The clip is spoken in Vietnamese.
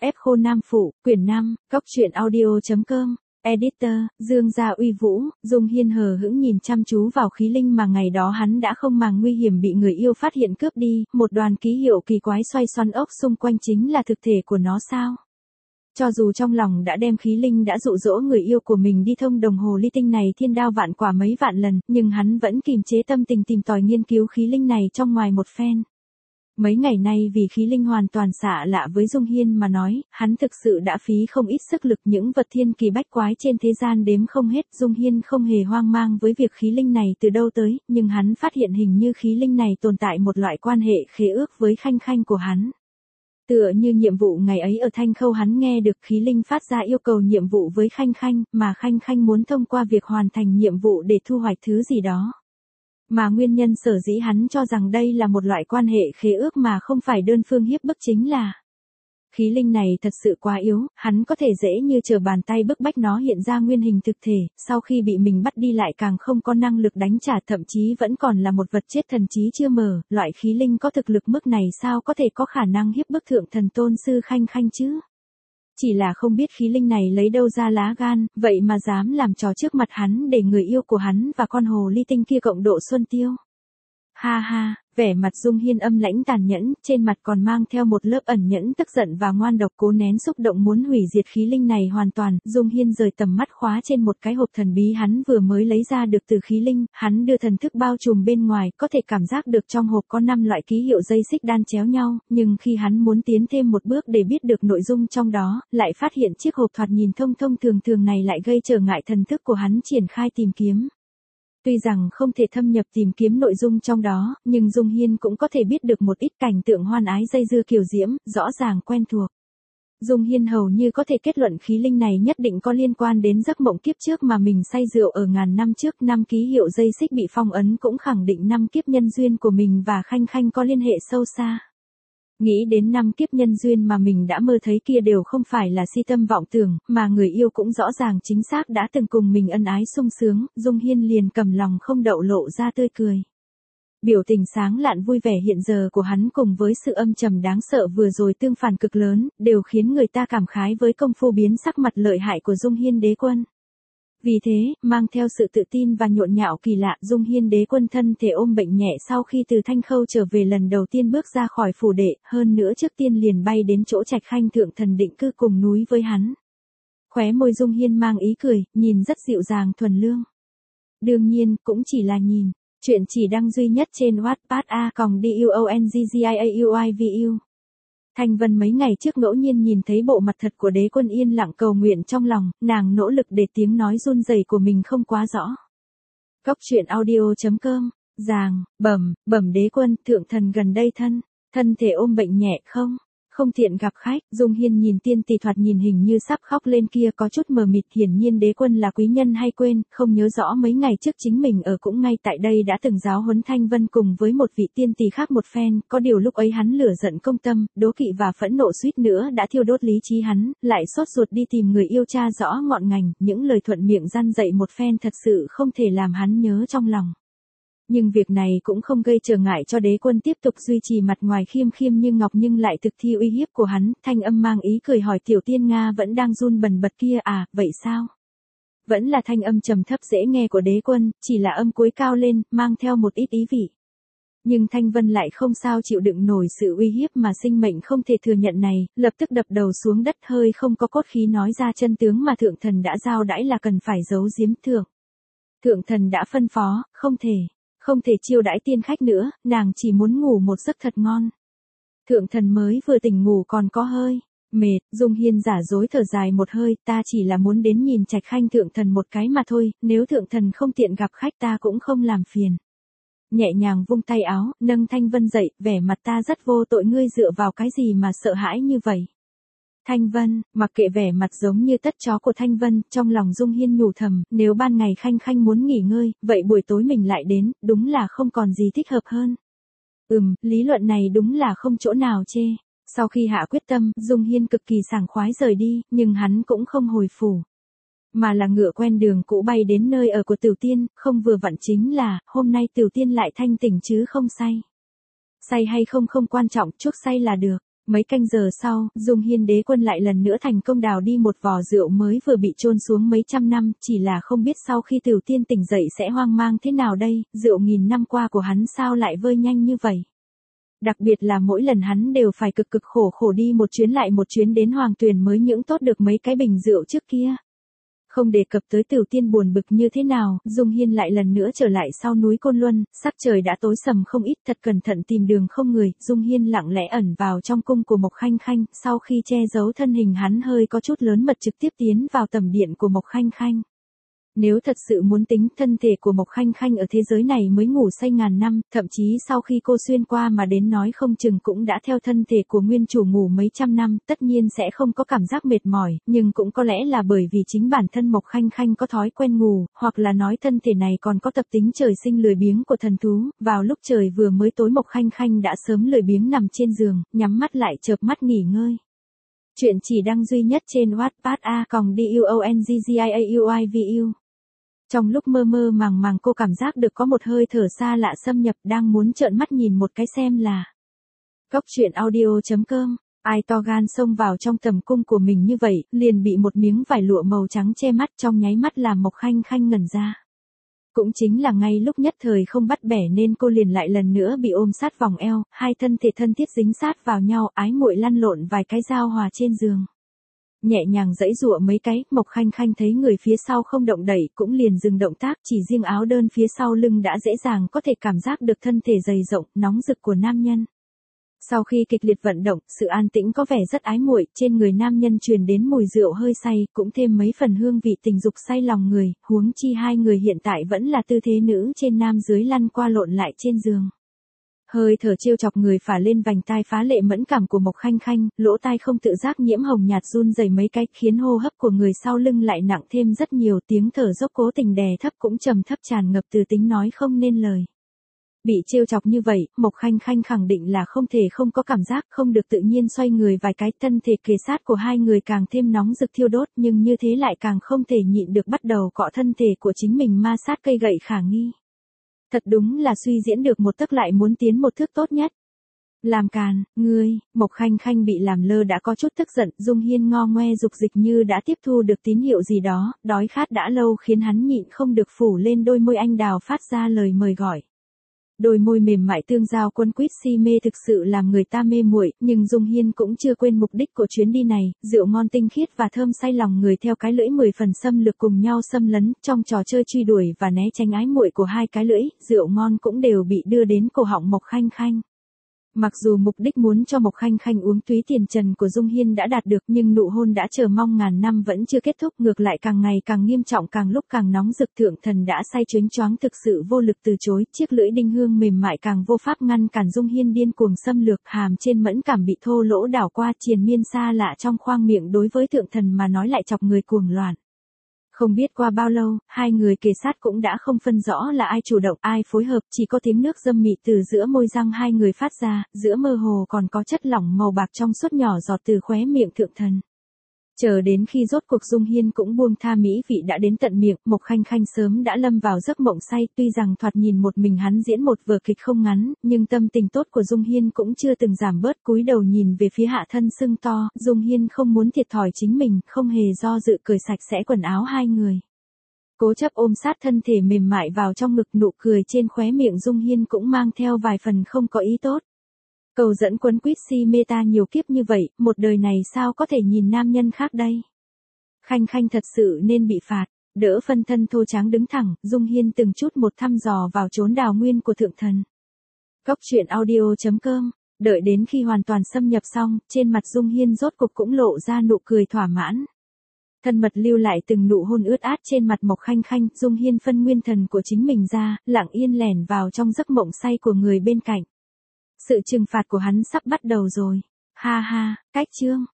Ép khô nam phụ, quyển 5, Cóc truyện audio.com. Editor, Dương Gia Uy Vũ. Dung Hiên hờ hững nhìn chăm chú vào khí linh mà ngày đó hắn đã không màng nguy hiểm bị người yêu phát hiện cướp đi, một đoàn ký hiệu kỳ quái xoay xoắn ốc xung quanh chính là thực thể của nó sao? Cho dù trong lòng đã đem khí linh đã dụ dỗ người yêu của mình đi thông đồng hồ ly tinh này thiên đao vạn quả mấy vạn lần, nhưng hắn vẫn kìm chế tâm tình tìm tòi nghiên cứu khí linh này trong ngoài một phen. Mấy ngày nay vì khí linh hoàn toàn xạ lạ với Dung Hiên mà nói, hắn thực sự đã phí không ít sức lực, những vật thiên kỳ bách quái trên thế gian đếm không hết. Dung Hiên không hề hoang mang với việc khí linh này từ đâu tới, nhưng hắn phát hiện hình như khí linh này tồn tại một loại quan hệ khế ước với Khanh Khanh của hắn. Tựa như nhiệm vụ ngày ấy ở Thanh Khâu, hắn nghe được khí linh phát ra yêu cầu nhiệm vụ với Khanh Khanh, mà Khanh Khanh muốn thông qua việc hoàn thành nhiệm vụ để thu hoạch thứ gì đó. Mà nguyên nhân sở dĩ hắn cho rằng đây là một loại quan hệ khế ước mà không phải đơn phương hiếp bức chính là khí linh này thật sự quá yếu, hắn có thể dễ như trở bàn tay bức bách nó hiện ra nguyên hình thực thể, sau khi bị mình bắt đi lại càng không có năng lực đánh trả, thậm chí vẫn còn là một vật chết thần trí chưa mở. Loại khí linh có thực lực mức này sao có thể có khả năng hiếp bức thượng thần tôn sư Khanh Khanh chứ? Chỉ là không biết khí linh này lấy đâu ra lá gan, vậy mà dám làm trò trước mặt hắn để người yêu của hắn và con hồ ly tinh kia cộng độ xuân tiêu. Ha ha, vẻ mặt Dung Hiên âm lãnh tàn nhẫn, trên mặt còn mang theo một lớp ẩn nhẫn tức giận và ngoan độc, cố nén xúc động muốn hủy diệt khí linh này hoàn toàn. Dung Hiên rời tầm mắt khóa trên một cái hộp thần bí hắn vừa mới lấy ra được từ khí linh, hắn đưa thần thức bao trùm bên ngoài, có thể cảm giác được trong hộp có 5 loại ký hiệu dây xích đan chéo nhau, nhưng khi hắn muốn tiến thêm một bước để biết được nội dung trong đó, lại phát hiện chiếc hộp thoạt nhìn thông thông thường thường này lại gây trở ngại thần thức của hắn triển khai tìm kiếm. Tuy rằng không thể thâm nhập tìm kiếm nội dung trong đó, nhưng Dung Hiên cũng có thể biết được một ít cảnh tượng hoan ái dây dưa kiều diễm, rõ ràng quen thuộc. Dung Hiên hầu như có thể kết luận khí linh này nhất định có liên quan đến giấc mộng kiếp trước mà mình say rượu ở ngàn năm trước. 5 ký hiệu dây xích bị phong ấn cũng khẳng định 5 kiếp nhân duyên của mình và Khanh Khanh có liên hệ sâu xa. Nghĩ đến 5 kiếp nhân duyên mà mình đã mơ thấy kia đều không phải là si tâm vọng tưởng, mà người yêu cũng rõ ràng chính xác đã từng cùng mình ân ái sung sướng, Dung Hiên liền cầm lòng không đậu lộ ra tươi cười. Biểu tình sáng lạn vui vẻ hiện giờ của hắn cùng với sự âm trầm đáng sợ vừa rồi tương phản cực lớn, đều khiến người ta cảm khái với công phu biến sắc mặt lợi hại của Dung Hiên đế quân. Vì thế, mang theo sự tự tin và nhộn nhạo kỳ lạ, Dung Hiên đế quân thân thể ôm bệnh nhẹ sau khi từ Thanh Khâu trở về lần đầu tiên bước ra khỏi phủ đệ, hơn nữa trước tiên liền bay đến chỗ Trạch Khanh thượng thần định cư cùng núi với hắn. Khóe môi Dung Hiên mang ý cười, nhìn rất dịu dàng thuần lương. Đương nhiên, cũng chỉ là nhìn, chuyện chỉ đăng duy nhất trên Wattpad a.duonggiauivu. Thanh Vân mấy ngày trước ngẫu nhiên nhìn thấy bộ mặt thật của đế quân yên lặng cầu nguyện trong lòng, nàng nỗ lực để tiếng nói run rẩy của mình không quá rõ. Cóc truyện audio.com, bẩm đế quân, thượng thần gần đây thân thể ôm bệnh nhẹ không tiện gặp khách. Dung Hiên nhìn tiên tỷ thoạt nhìn hình như sắp khóc lên kia có chút mờ mịt, hiển nhiên đế quân là quý nhân hay quên, không nhớ rõ mấy ngày trước chính mình ở cũng ngay tại đây đã từng giáo huấn Thanh Vân cùng với một vị tiên tỷ khác một phen, có điều lúc ấy hắn lửa giận công tâm, đố kỵ và phẫn nộ suýt nữa đã thiêu đốt lý trí hắn, lại sốt ruột đi tìm người yêu tra rõ ngọn ngành, những lời thuận miệng răn dạy một phen thật sự không thể làm hắn nhớ trong lòng. Nhưng việc này cũng không gây trở ngại cho đế quân tiếp tục duy trì mặt ngoài khiêm khiêm như ngọc nhưng lại thực thi uy hiếp của hắn. Thanh âm mang ý cười hỏi tiểu tiên Nga vẫn đang run bần bật kia à, vậy sao? Vẫn là thanh âm trầm thấp dễ nghe của đế quân, chỉ là âm cuối cao lên, mang theo một ít ý vị. Nhưng Thanh Vân lại không sao chịu đựng nổi sự uy hiếp mà sinh mệnh không thể thừa nhận này, lập tức đập đầu xuống đất hơi không có cốt khí nói ra chân tướng mà thượng thần đã giao đãi là cần phải giấu giếm. Thượng thần đã phân phó, không thể chiêu đãi tiên khách nữa, nàng chỉ muốn ngủ một giấc thật ngon. Thượng thần mới vừa tỉnh ngủ còn có hơi mệt. Dung Hiên giả dối thở dài một hơi, ta chỉ là muốn đến nhìn Trạch Khanh thượng thần một cái mà thôi, nếu thượng thần không tiện gặp khách ta cũng không làm phiền. Nhẹ nhàng vung tay áo, nâng Thanh Vân dậy, vẻ mặt ta rất vô tội, ngươi dựa vào cái gì mà sợ hãi như vậy? Thanh Vân, mặc kệ vẻ mặt giống như tất chó của Thanh Vân, trong lòng Dung Hiên nhủ thầm, nếu ban ngày Khanh Khanh muốn nghỉ ngơi, vậy buổi tối mình lại đến, đúng là không còn gì thích hợp hơn. Lý luận này đúng là không chỗ nào chê. Sau khi hạ quyết tâm, Dung Hiên cực kỳ sảng khoái rời đi, nhưng hắn cũng không hồi phủ. Mà là ngựa quen đường cũ bay đến nơi ở của Tiểu Tiên, không vừa vặn chính là, hôm nay Tiểu Tiên lại thanh tỉnh chứ không say. Say hay không không quan trọng, chút say là được. Mấy canh giờ sau, Dung Hiên đế quân lại lần nữa thành công đào đi một vò rượu mới vừa bị chôn xuống mấy trăm năm, chỉ là không biết sau khi Tiểu Tiên tỉnh dậy sẽ hoang mang thế nào đây, rượu nghìn năm qua của hắn sao lại vơi nhanh như vậy. Đặc biệt là mỗi lần hắn đều phải cực cực khổ khổ đi một chuyến lại một chuyến đến Hoàng Tuyền mới những tốt được mấy cái bình rượu trước kia. Không đề cập tới Tiểu Tiên buồn bực như thế nào, Dung Hiên lại lần nữa trở lại sau núi Côn Luân, sắc trời đã tối sầm không ít, thật cẩn thận tìm đường không người, Dung Hiên lặng lẽ ẩn vào trong cung của Mộc Khanh Khanh, sau khi che giấu thân hình hắn hơi có chút lớn mật trực tiếp tiến vào tầm điện của Mộc Khanh Khanh. Nếu thật sự muốn tính, thân thể của Mộc Khanh Khanh ở thế giới này mới ngủ say ngàn năm, thậm chí sau khi cô xuyên qua mà đến nói không chừng cũng đã theo thân thể của nguyên chủ ngủ mấy trăm năm, tất nhiên sẽ không có cảm giác mệt mỏi, nhưng cũng có lẽ là bởi vì chính bản thân Mộc Khanh Khanh có thói quen ngủ, hoặc là nói thân thể này còn có tập tính trời sinh lười biếng của thần thú, vào lúc trời vừa mới tối Mộc Khanh Khanh đã sớm lười biếng nằm trên giường, nhắm mắt lại chợp mắt nghỉ ngơi. Chuyện chỉ đăng duy nhất trên Wattpad a.com.duonggiauivu. Trong lúc mơ mơ màng màng cô cảm giác được có một hơi thở xa lạ xâm nhập, đang muốn trợn mắt nhìn một cái xem là. Cốc truyện audio.com, ai to gan xông vào trong tầm cung của mình như vậy, liền bị một miếng vải lụa màu trắng che mắt, trong nháy mắt làm Mộc Khanh Khanh ngẩn ra. Cũng chính là ngay lúc nhất thời không bắt bẻ nên cô liền lại lần nữa bị ôm sát vòng eo, hai thân thể thân thiết dính sát vào nhau, ái muội lăn lộn vài cái giao hòa trên giường. Nhẹ nhàng giãy giụa mấy cái, Mộc Khanh Khanh thấy người phía sau không động đậy, cũng liền dừng động tác, chỉ riêng áo đơn phía sau lưng đã dễ dàng có thể cảm giác được thân thể dày rộng, nóng rực của nam nhân. Sau khi kịch liệt vận động, sự an tĩnh có vẻ rất ái muội, trên người nam nhân truyền đến mùi rượu hơi say, cũng thêm mấy phần hương vị tình dục say lòng người, huống chi hai người hiện tại vẫn là tư thế nữ trên nam dưới lăn qua lộn lại trên giường. Hơi thở trêu chọc người phả lên vành tai phá lệ mẫn cảm của Mộc Khanh Khanh, lỗ tai không tự giác nhiễm hồng nhạt run rẩy mấy cái, khiến hô hấp của người sau lưng lại nặng thêm rất nhiều, tiếng thở dốc cố tình đè thấp cũng trầm thấp tràn ngập từ tính nói không nên lời. Bị trêu chọc như vậy, Mộc Khanh Khanh khẳng định là không thể không có cảm giác, không được tự nhiên xoay người vài cái, thân thể kề sát của hai người càng thêm nóng rực thiêu đốt, nhưng như thế lại càng không thể nhịn được bắt đầu cọ thân thể của chính mình ma sát cây gậy khả nghi. Thật đúng là suy diễn được một tấc lại muốn tiến một thước tốt nhất. Làm càn, ngươi, Mộc Khanh Khanh bị làm lơ đã có chút tức giận, Dung Hiên ngo ngoe dục dịch như đã tiếp thu được tín hiệu gì đó, đói khát đã lâu khiến hắn nhịn không được phủ lên đôi môi anh đào phát ra lời mời gọi. Đôi môi mềm mại tương giao quấn quýt si mê thực sự làm người ta mê muội, nhưng Dung Hiên cũng chưa quên mục đích của chuyến đi này, rượu ngon tinh khiết và thơm say lòng người theo cái lưỡi 10 phần xâm lược cùng nhau xâm lấn, trong trò chơi truy đuổi và né tránh ái muội của hai cái lưỡi, rượu ngon cũng đều bị đưa đến cổ họng Mộc Khanh Khanh. Mặc dù mục đích muốn cho Mộc Khanh Khanh uống túy tiền trần của Dung Hiên đã đạt được, nhưng nụ hôn đã chờ mong ngàn năm vẫn chưa kết thúc, ngược lại càng ngày càng nghiêm trọng, càng lúc càng nóng rực, thượng thần đã say choáng choáng thực sự vô lực từ chối, chiếc lưỡi đinh hương mềm mại càng vô pháp ngăn cản Dung Hiên điên cuồng xâm lược, hàm trên mẫn cảm bị thô lỗ đảo qua, triền miên xa lạ trong khoang miệng đối với thượng thần mà nói lại chọc người cuồng loạn. Không biết qua bao lâu, hai người kề sát cũng đã không phân rõ là ai chủ động, ai phối hợp, chỉ có tiếng nước dâm mị từ giữa môi răng hai người phát ra, giữa mơ hồ còn có chất lỏng màu bạc trong suốt nhỏ giọt từ khóe miệng thượng thần. Chờ đến khi rốt cuộc Dung Hiên cũng buông tha mỹ vị đã đến tận miệng, Mộc Khanh Khanh sớm đã lâm vào giấc mộng say, tuy rằng thoạt nhìn một mình hắn diễn một vở kịch không ngắn, nhưng tâm tình tốt của Dung Hiên cũng chưa từng giảm bớt, cúi đầu nhìn về phía hạ thân sưng to, Dung Hiên không muốn thiệt thòi chính mình, không hề do dự cởi sạch sẽ quần áo hai người. Cố chấp ôm sát thân thể mềm mại vào trong ngực, nụ cười trên khóe miệng Dung Hiên cũng mang theo vài phần không có ý tốt. Cầu dẫn quấn quýt si mê ta nhiều kiếp như vậy, một đời này sao có thể nhìn nam nhân khác đây? Khanh Khanh thật sự nên bị phạt, đỡ phân thân thô tráng đứng thẳng, Dung Hiên từng chút một thăm dò vào chốn đào nguyên của thượng thần. Cốc truyện audio.com, đợi đến khi hoàn toàn xâm nhập xong, trên mặt Dung Hiên rốt cục cũng lộ ra nụ cười thỏa mãn. Thân mật lưu lại từng nụ hôn ướt át trên mặt Mộc Khanh Khanh, Dung Hiên phân nguyên thần của chính mình ra, lặng yên lẻn vào trong giấc mộng say của người bên cạnh. Sự trừng phạt của hắn sắp bắt đầu rồi. Ha ha, cách chương.